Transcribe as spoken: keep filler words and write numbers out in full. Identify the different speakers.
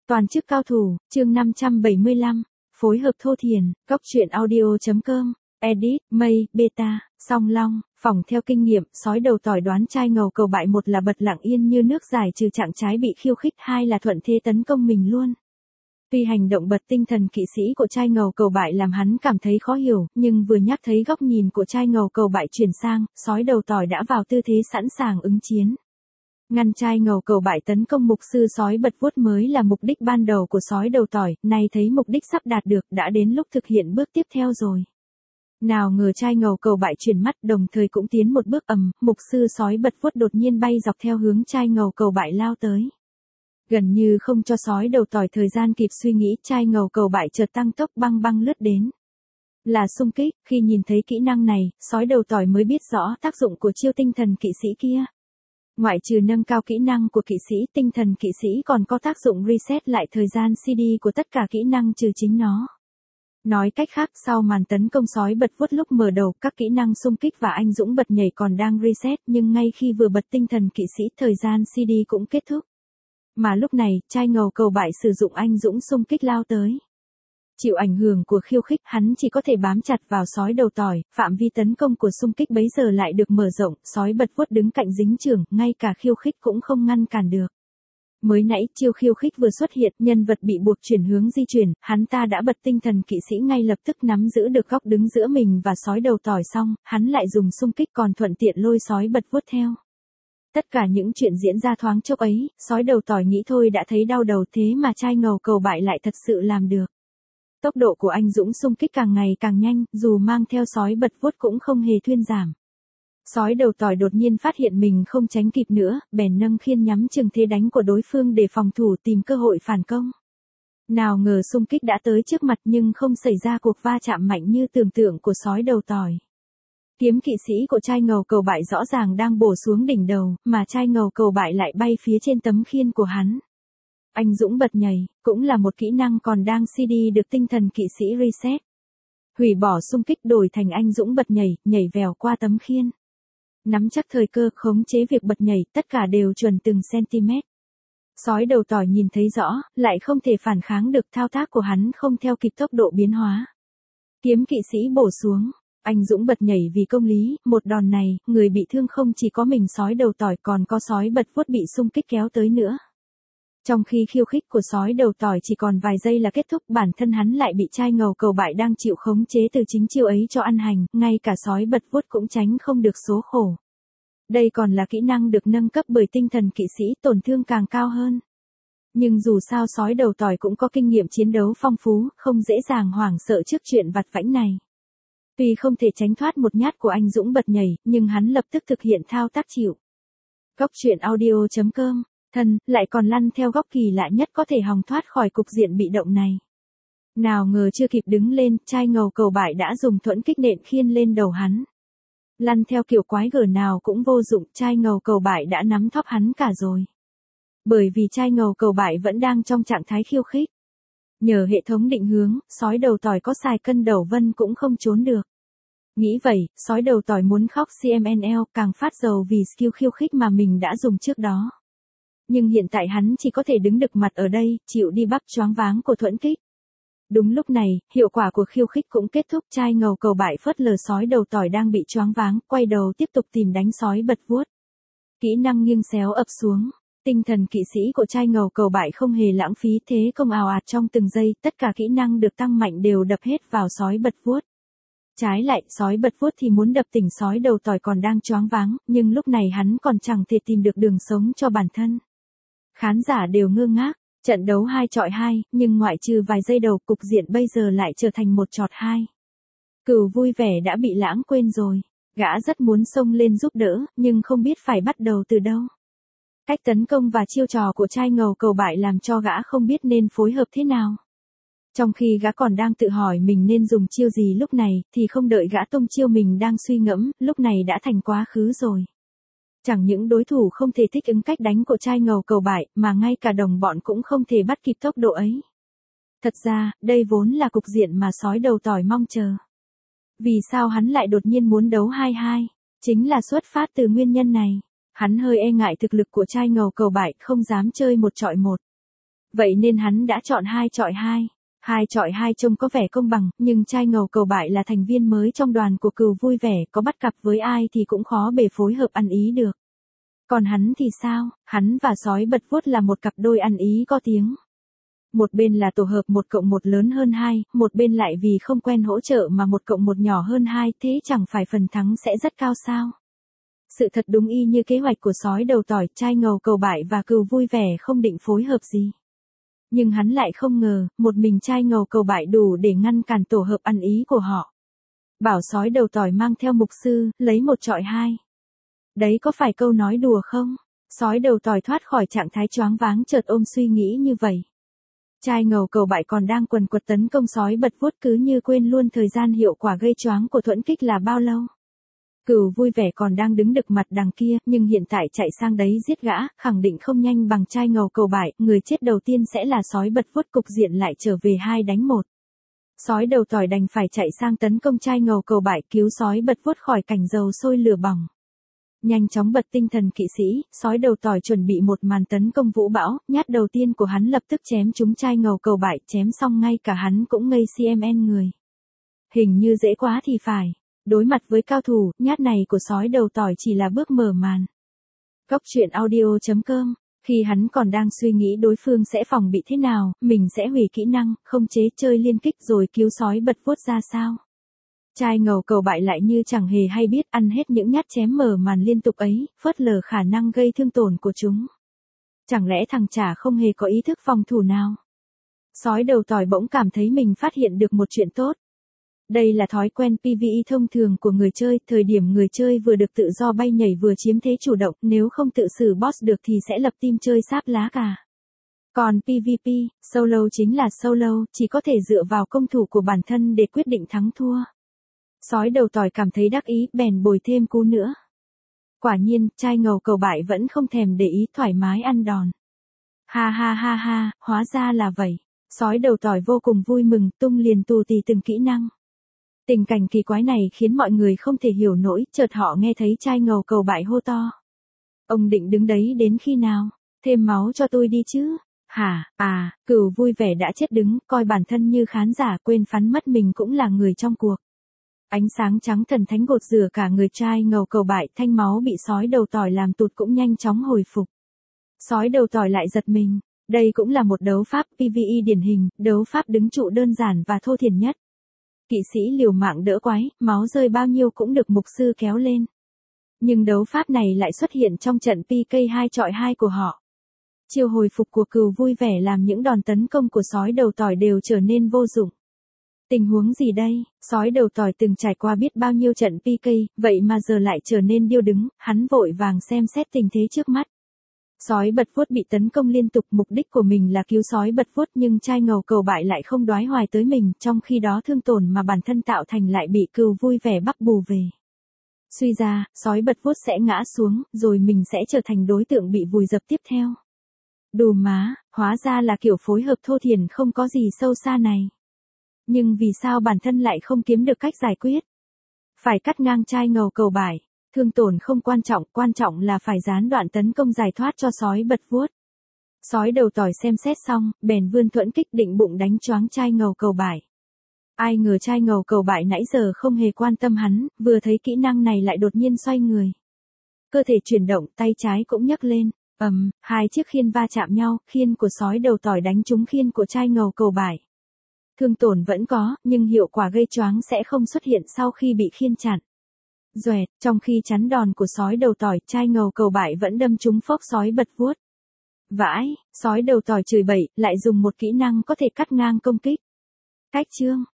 Speaker 1: Toàn chức cao thủ, chương năm trăm bảy mươi lăm, phối hợp Thô Thiền, góc truyện audio chấm com, edit, Mây, beta, Song Long, phòng theo kinh nghiệm, sói đầu tỏi đoán trai ngầu cầu bại, một là bật lặng yên như nước giải trừ trạng trái bị khiêu khích, hai là thuận thế tấn công mình luôn. Tuy hành động bật tinh thần kỵ sĩ của trai ngầu cầu bại làm hắn cảm thấy khó hiểu, nhưng vừa nhắc thấy góc nhìn của trai ngầu cầu bại chuyển sang, sói đầu tỏi đã vào tư thế sẵn sàng ứng chiến. Ngăn trai ngầu cầu bại tấn công mục sư sói bật vuốt mới là mục đích ban đầu của sói đầu tỏi, nay thấy mục đích sắp đạt được, đã đến lúc thực hiện bước tiếp theo rồi. Nào ngờ trai ngầu cầu bại chuyển mắt, đồng thời cũng tiến một bước ầm, mục sư sói bật vuốt đột nhiên bay dọc theo hướng trai ngầu cầu bại lao tới. Gần như không cho sói đầu tỏi thời gian kịp suy nghĩ, trai ngầu cầu bại chợt tăng tốc băng băng lướt đến. Là xung kích, khi nhìn thấy kỹ năng này, sói đầu tỏi mới biết rõ tác dụng của chiêu tinh thần kỵ sĩ kia. Ngoại trừ nâng cao kỹ năng của kỵ sĩ, tinh thần kỵ sĩ còn có tác dụng reset lại thời gian xê đê của tất cả kỹ năng trừ chính nó. Nói cách khác, sau màn tấn công sói bật vuốt lúc mở đầu, các kỹ năng xung kích và anh dũng bật nhảy còn đang reset, nhưng ngay khi vừa bật tinh thần kỵ sĩ, thời gian xê đê cũng kết thúc. Mà lúc này, trai ngầu cầu bại sử dụng anh dũng xung kích lao tới. Chịu ảnh hưởng của khiêu khích, hắn chỉ có thể bám chặt vào sói đầu tỏi, phạm vi tấn công của xung kích bấy giờ lại được mở rộng, sói bật vuốt đứng cạnh dính chưởng, ngay cả khiêu khích cũng không ngăn cản được. Mới nãy, chiêu khiêu khích vừa xuất hiện, nhân vật bị buộc chuyển hướng di chuyển, hắn ta đã bật tinh thần kỵ sĩ ngay lập tức nắm giữ được góc đứng giữa mình và sói đầu tỏi, xong, hắn lại dùng xung kích còn thuận tiện lôi sói bật vuốt theo. Tất cả những chuyện diễn ra thoáng chốc ấy, sói đầu tỏi nghĩ thôi đã thấy đau đầu, thế mà trai ngầu cầu bại lại thật sự làm được. Tốc độ của anh dũng xung kích càng ngày càng nhanh, dù mang theo sói bật vuốt cũng không hề thuyên giảm. Sói đầu tỏi đột nhiên phát hiện mình không tránh kịp nữa, bèn nâng khiên nhắm chừng thế đánh của đối phương để phòng thủ, tìm cơ hội phản công. Nào ngờ xung kích đã tới trước mặt nhưng không xảy ra cuộc va chạm mạnh như tưởng tượng của sói đầu tỏi. Kiếm kỵ sĩ của trai ngầu cầu bại rõ ràng đang bổ xuống đỉnh đầu, mà trai ngầu cầu bại lại bay phía trên tấm khiên của hắn. Anh dũng bật nhảy, cũng là một kỹ năng còn đang xê đê được tinh thần kỵ sĩ reset. Hủy bỏ xung kích đổi thành anh dũng bật nhảy, nhảy vèo qua tấm khiên. Nắm chắc thời cơ, khống chế việc bật nhảy, tất cả đều chuẩn từng cm. Sói đầu tỏi nhìn thấy rõ, lại không thể phản kháng được, thao tác của hắn không theo kịp tốc độ biến hóa. Kiếm kỵ sĩ bổ xuống. Anh dũng bật nhảy vì công lý, một đòn này, người bị thương không chỉ có mình sói đầu tỏi còn có sói bật vuốt bị xung kích kéo tới nữa. Trong khi khiêu khích của sói đầu tỏi chỉ còn vài giây là kết thúc, bản thân hắn lại bị trai ngầu cầu bại đang chịu khống chế từ chính chiêu ấy cho ăn hành, ngay cả sói bật vuốt cũng tránh không được số khổ. Đây còn là kỹ năng được nâng cấp bởi tinh thần kỵ sĩ, tổn thương càng cao hơn. Nhưng dù sao sói đầu tỏi cũng có kinh nghiệm chiến đấu phong phú, không dễ dàng hoảng sợ trước chuyện vặt vãnh này. Tuy không thể tránh thoát một nhát của anh dũng bật nhảy, nhưng hắn lập tức thực hiện thao tác chịu. Góc truyện audio chấm com, thân, lại còn lăn theo góc kỳ lạ nhất có thể hòng thoát khỏi cục diện bị động này. Nào ngờ chưa kịp đứng lên, trai ngầu cầu bại đã dùng thuẫn kích nện khiên lên đầu hắn. Lăn theo kiểu quái gở nào cũng vô dụng, trai ngầu cầu bại đã nắm thóp hắn cả rồi. Bởi vì trai ngầu cầu bại vẫn đang trong trạng thái khiêu khích. Nhờ hệ thống định hướng, sói đầu tỏi có xài cân đầu vân cũng không trốn được. Nghĩ vậy, sói đầu tỏi muốn khóc xê em en lờ, càng phát dầu vì skill khiêu khích mà mình đã dùng trước đó. Nhưng hiện tại hắn chỉ có thể đứng đực mặt ở đây, chịu đi bắp choáng váng của thuẫn kích. Đúng lúc này, hiệu quả của khiêu khích cũng kết thúc, trai ngầu cầu bại phớt lờ sói đầu tỏi đang bị choáng váng, quay đầu tiếp tục tìm đánh sói bật vuốt. Kỹ năng nghiêng xéo ập xuống. Tinh thần kỵ sĩ của trai ngầu cầu bại không hề lãng phí thế công ào ạt trong từng giây, tất cả kỹ năng được tăng mạnh đều đập hết vào sói bật vuốt. Trái lại, sói bật vuốt thì muốn đập tỉnh sói đầu tỏi còn đang choáng váng, nhưng lúc này hắn còn chẳng thể tìm được đường sống cho bản thân. Khán giả đều ngơ ngác, trận đấu hai chọi hai, nhưng ngoại trừ vài giây đầu, cục diện bây giờ lại trở thành một chọi hai. Cừu vui vẻ đã bị lãng quên rồi, gã rất muốn xông lên giúp đỡ, nhưng không biết phải bắt đầu từ đâu. Cách tấn công và chiêu trò của trai ngầu cầu bại làm cho gã không biết nên phối hợp thế nào. Trong khi gã còn đang tự hỏi mình nên dùng chiêu gì lúc này, thì không đợi gã tung chiêu mình đang suy ngẫm, lúc này đã thành quá khứ rồi. Chẳng những đối thủ không thể thích ứng cách đánh của trai ngầu cầu bại, mà ngay cả đồng bọn cũng không thể bắt kịp tốc độ ấy. Thật ra, đây vốn là cục diện mà sói đầu tỏi mong chờ. Vì sao hắn lại đột nhiên muốn đấu hai hai? Chính là xuất phát từ nguyên nhân này. Hắn hơi e ngại thực lực của trai ngầu cầu bại, không dám chơi một chọi một. Vậy nên hắn đã chọn hai chọi hai. Hai chọi hai trông có vẻ công bằng, nhưng trai ngầu cầu bại là thành viên mới trong đoàn của Cừu Vui Vẻ, có bắt cặp với ai thì cũng khó bề phối hợp ăn ý được. Còn hắn thì sao, hắn và Sói Bật Vuốt là một cặp đôi ăn ý có tiếng. Một bên là tổ hợp một cộng một lớn hơn hai, một bên lại vì không quen hỗ trợ mà một cộng một nhỏ hơn hai, thế chẳng phải phần thắng sẽ rất cao sao? Sự thật đúng y như kế hoạch của Sói Đầu Tỏi, trai ngầu cầu bại và Cừu Vui Vẻ không định phối hợp gì. Nhưng hắn lại không ngờ, một mình trai ngầu cầu bại đủ để ngăn cản tổ hợp ăn ý của họ. Bảo Sói Đầu Tỏi mang theo mục sư, lấy một chọi hai. Đấy có phải câu nói đùa không? Sói Đầu Tỏi thoát khỏi trạng thái choáng váng chợt ôm suy nghĩ như vậy. Trai ngầu cầu bại còn đang quần quật tấn công Sói Bật Vuốt cứ như quên luôn thời gian hiệu quả gây choáng của thuẫn kích là bao lâu. Cừu Vui Vẻ còn đang đứng đực mặt đằng kia, nhưng hiện tại chạy sang đấy giết gã, khẳng định không nhanh bằng trai ngầu cầu bại, người chết đầu tiên sẽ là Sói Bật Vuốt, cục diện lại trở về hai đánh một. Sói Đầu Tỏi đành phải chạy sang tấn công trai ngầu cầu bại, cứu Sói Bật Vuốt khỏi cảnh dầu sôi lửa bỏng. Nhanh chóng bật tinh thần kỵ sĩ, Sói Đầu Tỏi chuẩn bị một màn tấn công vũ bão, nhát đầu tiên của hắn lập tức chém trúng trai ngầu cầu bại, chém xong ngay cả hắn cũng ngây cmn người. Hình như dễ quá thì phải. Đối mặt với cao thủ, nhát này của Sói Đầu Tỏi chỉ là bước mở màn. Góc truyện audio chấm com, khi hắn còn đang suy nghĩ đối phương sẽ phòng bị thế nào, mình sẽ hủy kỹ năng, không chế chơi liên kích rồi cứu Sói Bật Vuốt ra sao. Trai ngầu cầu bại lại như chẳng hề hay biết, ăn hết những nhát chém mở màn liên tục ấy, phớt lờ khả năng gây thương tổn của chúng. Chẳng lẽ thằng chả không hề có ý thức phòng thủ nào? Sói Đầu Tỏi bỗng cảm thấy mình phát hiện được một chuyện tốt. Đây là thói quen pê vê e thông thường của người chơi, thời điểm người chơi vừa được tự do bay nhảy vừa chiếm thế chủ động, nếu không tự xử boss được thì sẽ lập team chơi sáp lá cà. Còn pê vê pê, solo chính là solo, chỉ có thể dựa vào công thủ của bản thân để quyết định thắng thua. Sói Đầu Tỏi cảm thấy đắc ý, bèn bồi thêm cú nữa. Quả nhiên, trai ngầu cầu bại vẫn không thèm để ý, thoải mái ăn đòn. Ha ha ha ha, hóa ra là vậy. Sói Đầu Tỏi vô cùng vui mừng, tung liền tù tì từng kỹ năng. Tình cảnh kỳ quái này khiến mọi người không thể hiểu nổi, chợt họ nghe thấy trai ngầu cầu bại hô to. Ông định đứng đấy đến khi nào? Thêm máu cho tôi đi chứ? Hả, à, Cừu Vui Vẻ đã chết đứng, coi bản thân như khán giả, quên phắn mất mình cũng là người trong cuộc. Ánh sáng trắng thần thánh gột rửa cả người trai ngầu cầu bại, thanh máu bị Sói Đầu Tỏi làm tụt cũng nhanh chóng hồi phục. Sói Đầu Tỏi lại giật mình, đây cũng là một đấu pháp pê vê e điển hình, đấu pháp đứng trụ đơn giản và thô thiển nhất. Kỵ sĩ liều mạng đỡ quái, máu rơi bao nhiêu cũng được mục sư kéo lên. Nhưng đấu pháp này lại xuất hiện trong trận pê ca hai chọi hai của họ. Chiêu hồi phục của Cừu Vui Vẻ làm những đòn tấn công của Sói Đầu Tỏi đều trở nên vô dụng. Tình huống gì đây? Sói Đầu Tỏi từng trải qua biết bao nhiêu trận pê ca, vậy mà giờ lại trở nên điêu đứng, hắn vội vàng xem xét tình thế trước mắt. Sói Bật Vuốt bị tấn công liên tục, mục đích của mình là cứu Sói Bật Vuốt nhưng trai ngầu cầu bại lại không đoái hoài tới mình, trong khi đó thương tổn mà bản thân tạo thành lại bị Cừu Vui Vẻ bắt bù về. Suy ra, Sói Bật Vuốt sẽ ngã xuống, rồi mình sẽ trở thành đối tượng bị vùi dập tiếp theo. Đù má, hóa ra là kiểu phối hợp thô thiển không có gì sâu xa này. Nhưng vì sao bản thân lại không kiếm được cách giải quyết? Phải cắt ngang trai ngầu cầu bại. Thương tổn không quan trọng, quan trọng là phải gián đoạn tấn công giải thoát cho Sói Bật Vuốt. Sói Đầu Tỏi xem xét xong, bèn vươn thuẫn kích định bụng đánh choáng trai ngầu cầu bại. Ai ngờ trai ngầu cầu bại nãy giờ không hề quan tâm hắn, vừa thấy kỹ năng này lại đột nhiên xoay người. Cơ thể chuyển động, tay trái cũng nhấc lên, ầm, um, hai chiếc khiên va chạm nhau, khiên của Sói Đầu Tỏi đánh trúng khiên của trai ngầu cầu bại. Thương tổn vẫn có, nhưng hiệu quả gây choáng sẽ không xuất hiện sau khi bị khiên chặn. Doẹt, trong khi chắn đòn của Sói Đầu Tỏi, trai ngầu cầu bại vẫn đâm trúng phốc Sói Bật Vuốt. Vãi, Sói Đầu Tỏi chửi bậy, lại dùng một kỹ năng có thể cắt ngang công kích. Cách chương